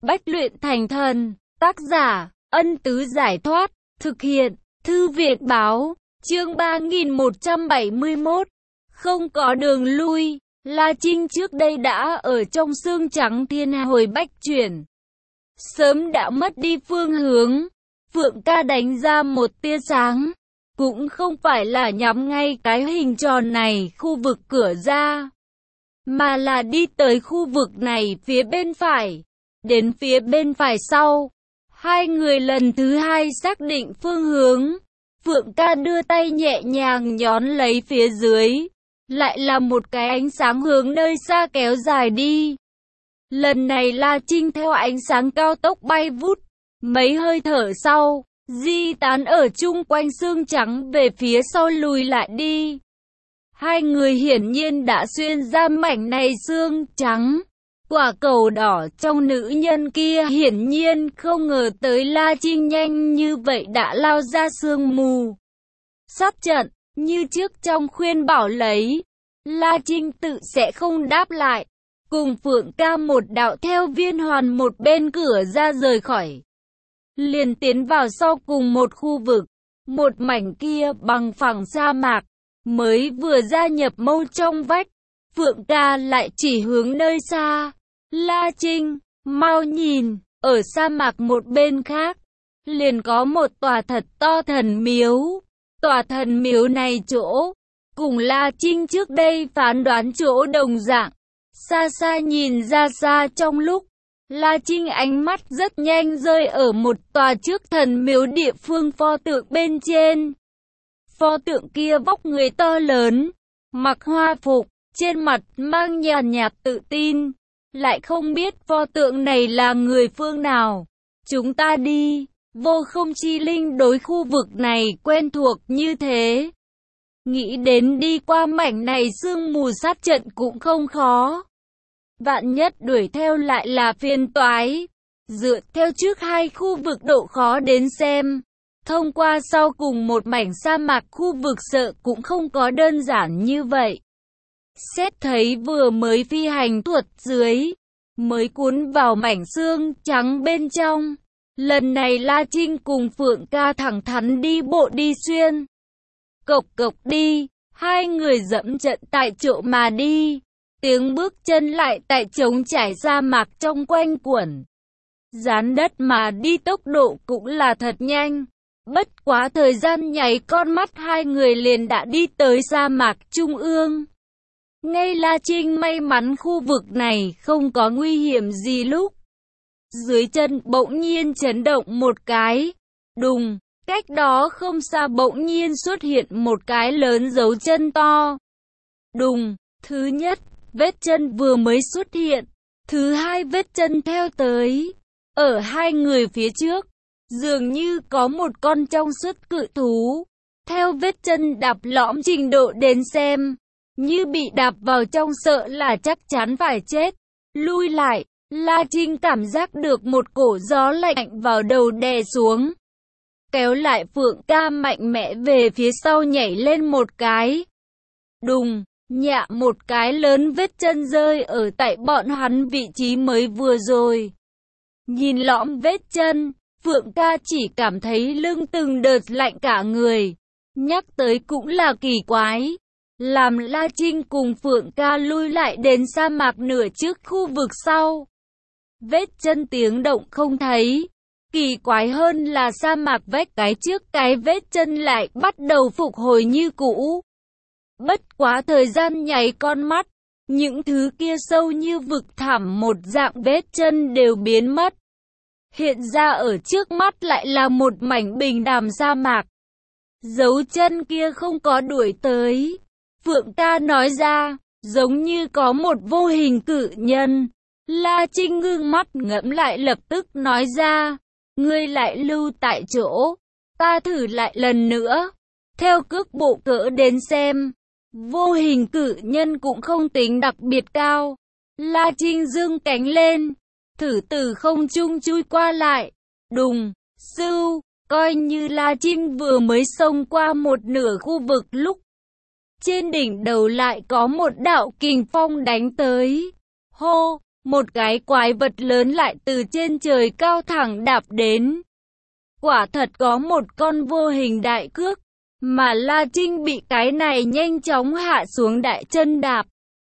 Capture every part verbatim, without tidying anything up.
Bách luyện thành thần. Tác giả, Ân Tứ Giải Thoát. Thực hiện, Thư Việt Báo. Chương ba nghìn một trăm bảy mươi mốt. Không có đường lui. La Trinh trước đây đã ở trong xương trắng thiên hồi bách chuyển. Sớm đã mất đi phương hướng. Phượng ca đánh ra một tia sáng. Cũng không phải là nhắm ngay cái hình tròn này khu vực cửa ra, mà là đi tới khu vực này phía bên phải. Đến phía bên phải sau, hai người lần thứ hai xác định phương hướng. Phượng ca đưa tay nhẹ nhàng nhón lấy phía dưới. Lại là một cái ánh sáng hướng nơi xa kéo dài đi. Lần này La Trinh theo ánh sáng cao tốc bay vút. Mấy hơi thở sau, di tán ở chung quanh xương trắng về phía sau lùi lại đi. Hai người hiển nhiên đã xuyên ra mảnh này xương trắng. Quả cầu đỏ trong nữ nhân kia hiển nhiên không ngờ tới La Trinh nhanh như vậy đã lao ra sương mù. Sắp trận, như trước trong khuyên bảo lấy, La Trinh tự sẽ không đáp lại. Cùng Phượng ca một đạo theo viên hoàn một bên cửa ra rời khỏi. Liền tiến vào sau cùng một khu vực. Một mảnh kia bằng phẳng sa mạc. Mới vừa gia nhập mâu trong vách. Phượng ca lại chỉ hướng nơi xa. La Trinh, mau nhìn, ở sa mạc một bên khác. Liền có một tòa thật to thần miếu. Tòa thần miếu này chỗ, cùng La Trinh trước đây phán đoán chỗ đồng dạng. Xa xa nhìn ra xa trong lúc, La Trinh ánh mắt rất nhanh rơi ở một tòa trước thần miếu địa phương pho tượng bên trên. Pho tượng kia vóc người to lớn, mặc hoa phục, trên mặt mang nhàn nhạt tự tin. Lại không biết pho tượng này là người phương nào. Chúng ta đi, vô không chi linh đối khu vực này quen thuộc như thế. Nghĩ đến đi qua mảnh này sương mù sát trận cũng không khó. Vạn nhất đuổi theo lại là phiền toái. Dựa theo trước hai khu vực độ khó đến xem, thông qua sau cùng một mảnh sa mạc khu vực sợ cũng không có đơn giản như vậy. Xét thấy vừa mới phi hành thuật dưới, mới cuốn vào mảnh xương trắng bên trong. Lần này La Trinh cùng Phượng ca thẳng thắn đi bộ đi xuyên. Cộc cộc đi, hai người dẫm trận tại chỗ mà đi. Tiếng bước chân lại tại trống trải sa mạc trong quanh quẩn. Dán đất mà đi tốc độ cũng là thật nhanh. Bất quá thời gian nháy con mắt hai người liền đã đi tới sa mạc trung ương. Ngay La Trinh may mắn khu vực này không có nguy hiểm gì lúc. Dưới chân bỗng nhiên chấn động một cái. Đùng, cách đó không xa bỗng nhiên xuất hiện một cái lớn dấu chân to. Đùng, thứ nhất, vết chân vừa mới xuất hiện. Thứ hai vết chân theo tới. Ở hai người phía trước, dường như có một con trong suốt cự thú. Theo vết chân đạp lõm trình độ đến xem, như bị đạp vào trong sợ là chắc chắn phải chết. Lui lại, La Trinh cảm giác được một cổ gió lạnh vào đầu đè xuống. Kéo lại Phượng ca mạnh mẽ về phía sau nhảy lên một cái. Đùng, nhạ một cái lớn vết chân rơi ở tại bọn hắn vị trí mới vừa rồi. Nhìn lõm vết chân, Phượng ca chỉ cảm thấy lưng từng đợt lạnh cả người. Nhắc tới cũng là kỳ quái. Làm La Trinh cùng Phượng ca lui lại đến sa mạc nửa trước khu vực sau. Vết chân tiếng động không thấy. Kỳ quái hơn là sa mạc vách cái trước cái vết chân lại bắt đầu phục hồi như cũ. Bất quá thời gian nháy con mắt, những thứ kia sâu như vực thẳm một dạng vết chân đều biến mất. Hiện ra ở trước mắt lại là một mảnh bình đàm sa mạc. Dấu chân kia không có đuổi tới. Phượng ca nói ra, giống như có một vô hình cự nhân. La Trinh ngưng mắt ngẫm lại lập tức nói ra, ngươi lại lưu tại chỗ, ta thử lại lần nữa. Theo cước bộ cỡ đến xem, vô hình cự nhân cũng không tính đặc biệt cao. La Trinh giương cánh lên, thử từ không trung chui qua lại. Đùng, sưu, coi như La Trinh vừa mới xông qua một nửa khu vực lúc. Trên đỉnh đầu lại có một đạo kình phong đánh tới. Hô, một cái quái vật lớn lại từ trên trời cao thẳng đạp đến. Quả thật có một con vô hình đại cước, mà La Trinh bị cái này nhanh chóng hạ xuống đại chân đạp.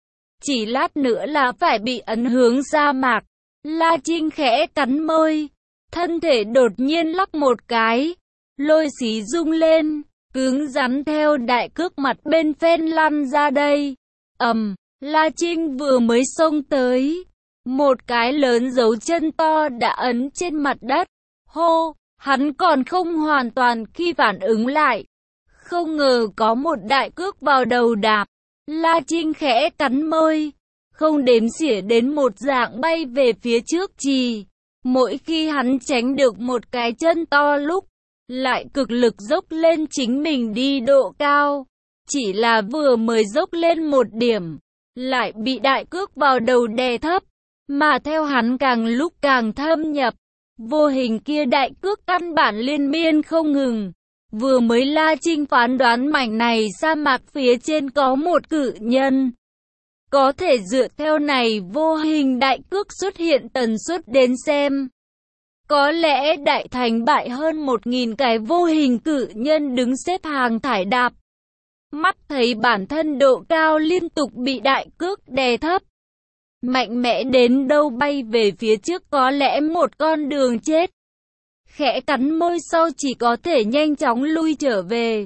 Chỉ lát nữa là phải bị ấn hướng sa mạc. La Trinh khẽ cắn môi, thân thể đột nhiên lắc một cái, lôi xí rung lên, cứng rắn theo đại cước mặt bên phen lăn ra đây. Ầm, La Trinh vừa mới xông tới, một cái lớn dấu chân to đã ấn trên mặt đất. Hô, hắn còn không hoàn toàn khi phản ứng lại. Không ngờ có một đại cước vào đầu đạp. La Trinh khẽ cắn môi, không đếm xỉa đến một dạng bay về phía trước trì. Mỗi khi hắn tránh được một cái chân to lúc, lại cực lực dốc lên chính mình đi độ cao. Chỉ là vừa mới dốc lên một điểm, lại bị đại cước vào đầu đè thấp. Mà theo hắn càng lúc càng thâm nhập, vô hình kia đại cước căn bản liên miên không ngừng. Vừa mới La Trinh phán đoán mảnh này sa mạc phía trên có một cự nhân. Có thể dựa theo này vô hình đại cước xuất hiện tần suất đến xem. Có lẽ đại thành bại hơn một nghìn cái vô hình cự nhân đứng xếp hàng thải đạp. Mắt thấy bản thân độ cao liên tục bị đại cước đè thấp. Mạnh mẽ đến đâu bay về phía trước có lẽ một con đường chết. Khẽ cắn môi sau chỉ có thể nhanh chóng lui trở về.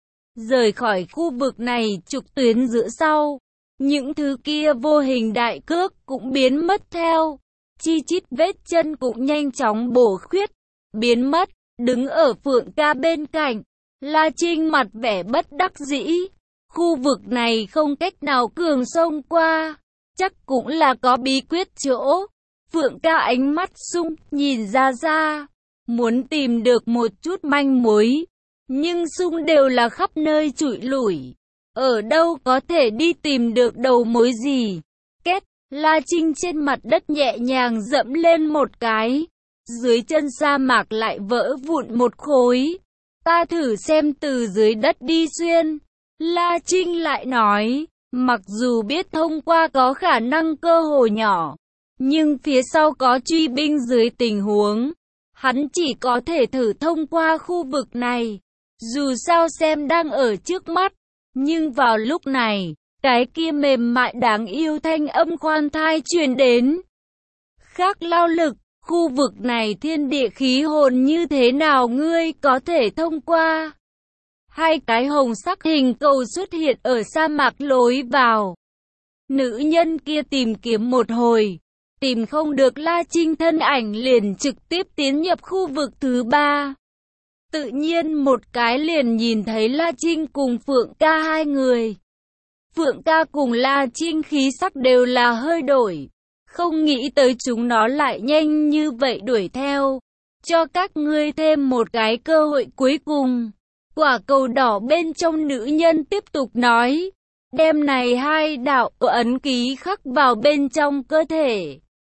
Rời khỏi khu vực này trục tuyến giữa sau. Những thứ kia vô hình đại cước cũng biến mất theo. Chi chít vết chân cũng nhanh chóng bổ khuyết, biến mất. Đứng ở Phượng Ca bên cạnh, La Trinh mặt vẻ bất đắc dĩ. Khu vực này không cách nào cường xông qua. Chắc cũng là có bí quyết chỗ. Phượng Ca ánh mắt sung nhìn ra ra, muốn tìm được một chút manh mối. Nhưng sung đều là khắp nơi trụi lủi. Ở đâu có thể đi tìm được đầu mối gì. Két, La Trinh trên mặt đất nhẹ nhàng dẫm lên một cái. Dưới chân sa mạc lại vỡ vụn một khối. Ta thử xem từ dưới đất đi xuyên. La Trinh lại nói, mặc dù biết thông qua có khả năng cơ hội nhỏ, nhưng phía sau có truy binh dưới tình huống, hắn chỉ có thể thử thông qua khu vực này. Dù sao xem đang ở trước mắt, nhưng vào lúc này, cái kia mềm mại đáng yêu thanh âm khoan thai truyền đến. Khác lao lực, khu vực này thiên địa khí hồn như thế nào ngươi có thể thông qua? Hai cái hồng sắc hình cầu xuất hiện ở sa mạc lối vào. Nữ nhân kia tìm kiếm một hồi, tìm không được La Trinh thân ảnh liền trực tiếp tiến nhập khu vực thứ ba. Tự nhiên một cái liền nhìn thấy La Trinh cùng Phượng Ca hai người. Phượng Ca cùng La Trinh khí sắc đều là hơi đổi. Không nghĩ tới chúng nó lại nhanh như vậy đuổi theo. Cho các ngươi thêm một cái cơ hội cuối cùng. Quả cầu đỏ bên trong nữ nhân tiếp tục nói. Đem này hai đạo ấn ký khắc vào bên trong cơ thể.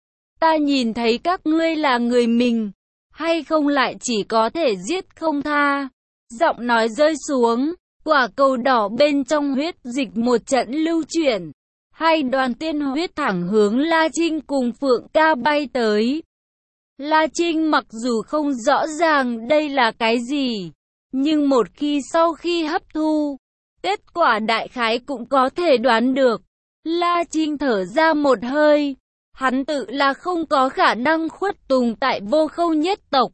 Ta nhìn thấy các ngươi là người mình. Hay không lại chỉ có thể giết không tha. Giọng nói rơi xuống. Quả cầu đỏ bên trong huyết dịch một trận lưu chuyển. Hai đoàn tiên huyết thẳng hướng La Trinh cùng Phượng Ca bay tới. La Trinh mặc dù không rõ ràng đây là cái gì, nhưng một khi sau khi hấp thu, kết quả đại khái cũng có thể đoán được. La Trinh thở ra một hơi, hắn tự là không có khả năng khuất tùng tại Vô Khâu nhất tộc.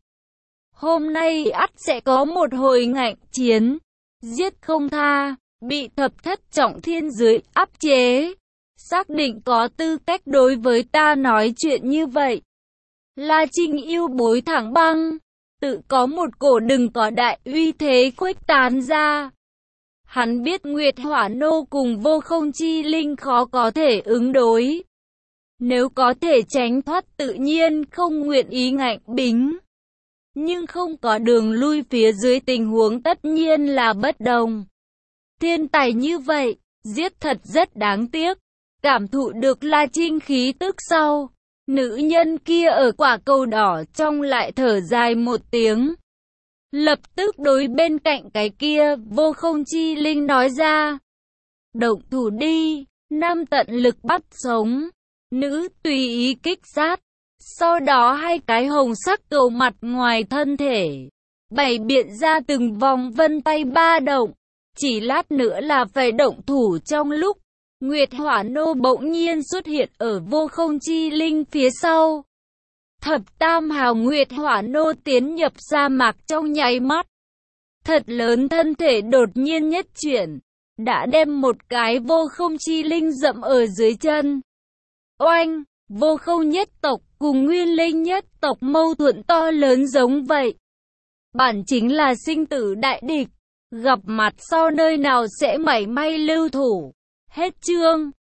Hôm nay ắt sẽ có một hồi ngạnh chiến, giết không tha, bị thập thất trọng thiên dưới áp chế. Xác định có tư cách đối với ta nói chuyện như vậy. La Trinh yêu bối thẳng băng, tự có một cổ đừng có đại uy thế khuếch tán ra. Hắn biết Nguyệt Hỏa Nô cùng Vô Không Chi Linh khó có thể ứng đối. Nếu có thể tránh thoát tự nhiên không nguyện ý ngạnh bính. Nhưng không có đường lui phía dưới tình huống tất nhiên là bất đồng. Thiên tài như vậy, giết thật rất đáng tiếc. Cảm thụ được La Trinh khí tức sau, nữ nhân kia ở quả cầu đỏ trong lại thở dài một tiếng. Lập tức đối bên cạnh cái kia, Vô Không Chi Linh nói ra. Động thủ đi, năm tận lực bắt sống. nữ tùy ý kích sát. Sau đó hai cái hồng sắc cầu mặt ngoài thân thể bày biện ra từng vòng vân tay ba động. Chỉ lát nữa là phải động thủ. Trong lúc Nguyệt Hỏa Nô bỗng nhiên xuất hiện ở Vô Không Chi Linh phía sau. Thập Tam Hào Nguyệt Hỏa Nô tiến nhập sa mạc trong nháy mắt. Thật lớn thân thể đột nhiên nhất chuyển, đã đem một cái Vô Không Chi Linh dẫm ở dưới chân. Oanh, Vô Không nhất tộc cùng Nguyên Linh nhất tộc mâu thuẫn to lớn giống vậy. Bản chính là sinh tử đại địch, gặp mặt sau nơi nào sẽ mảy may lưu thủ. Hết chương.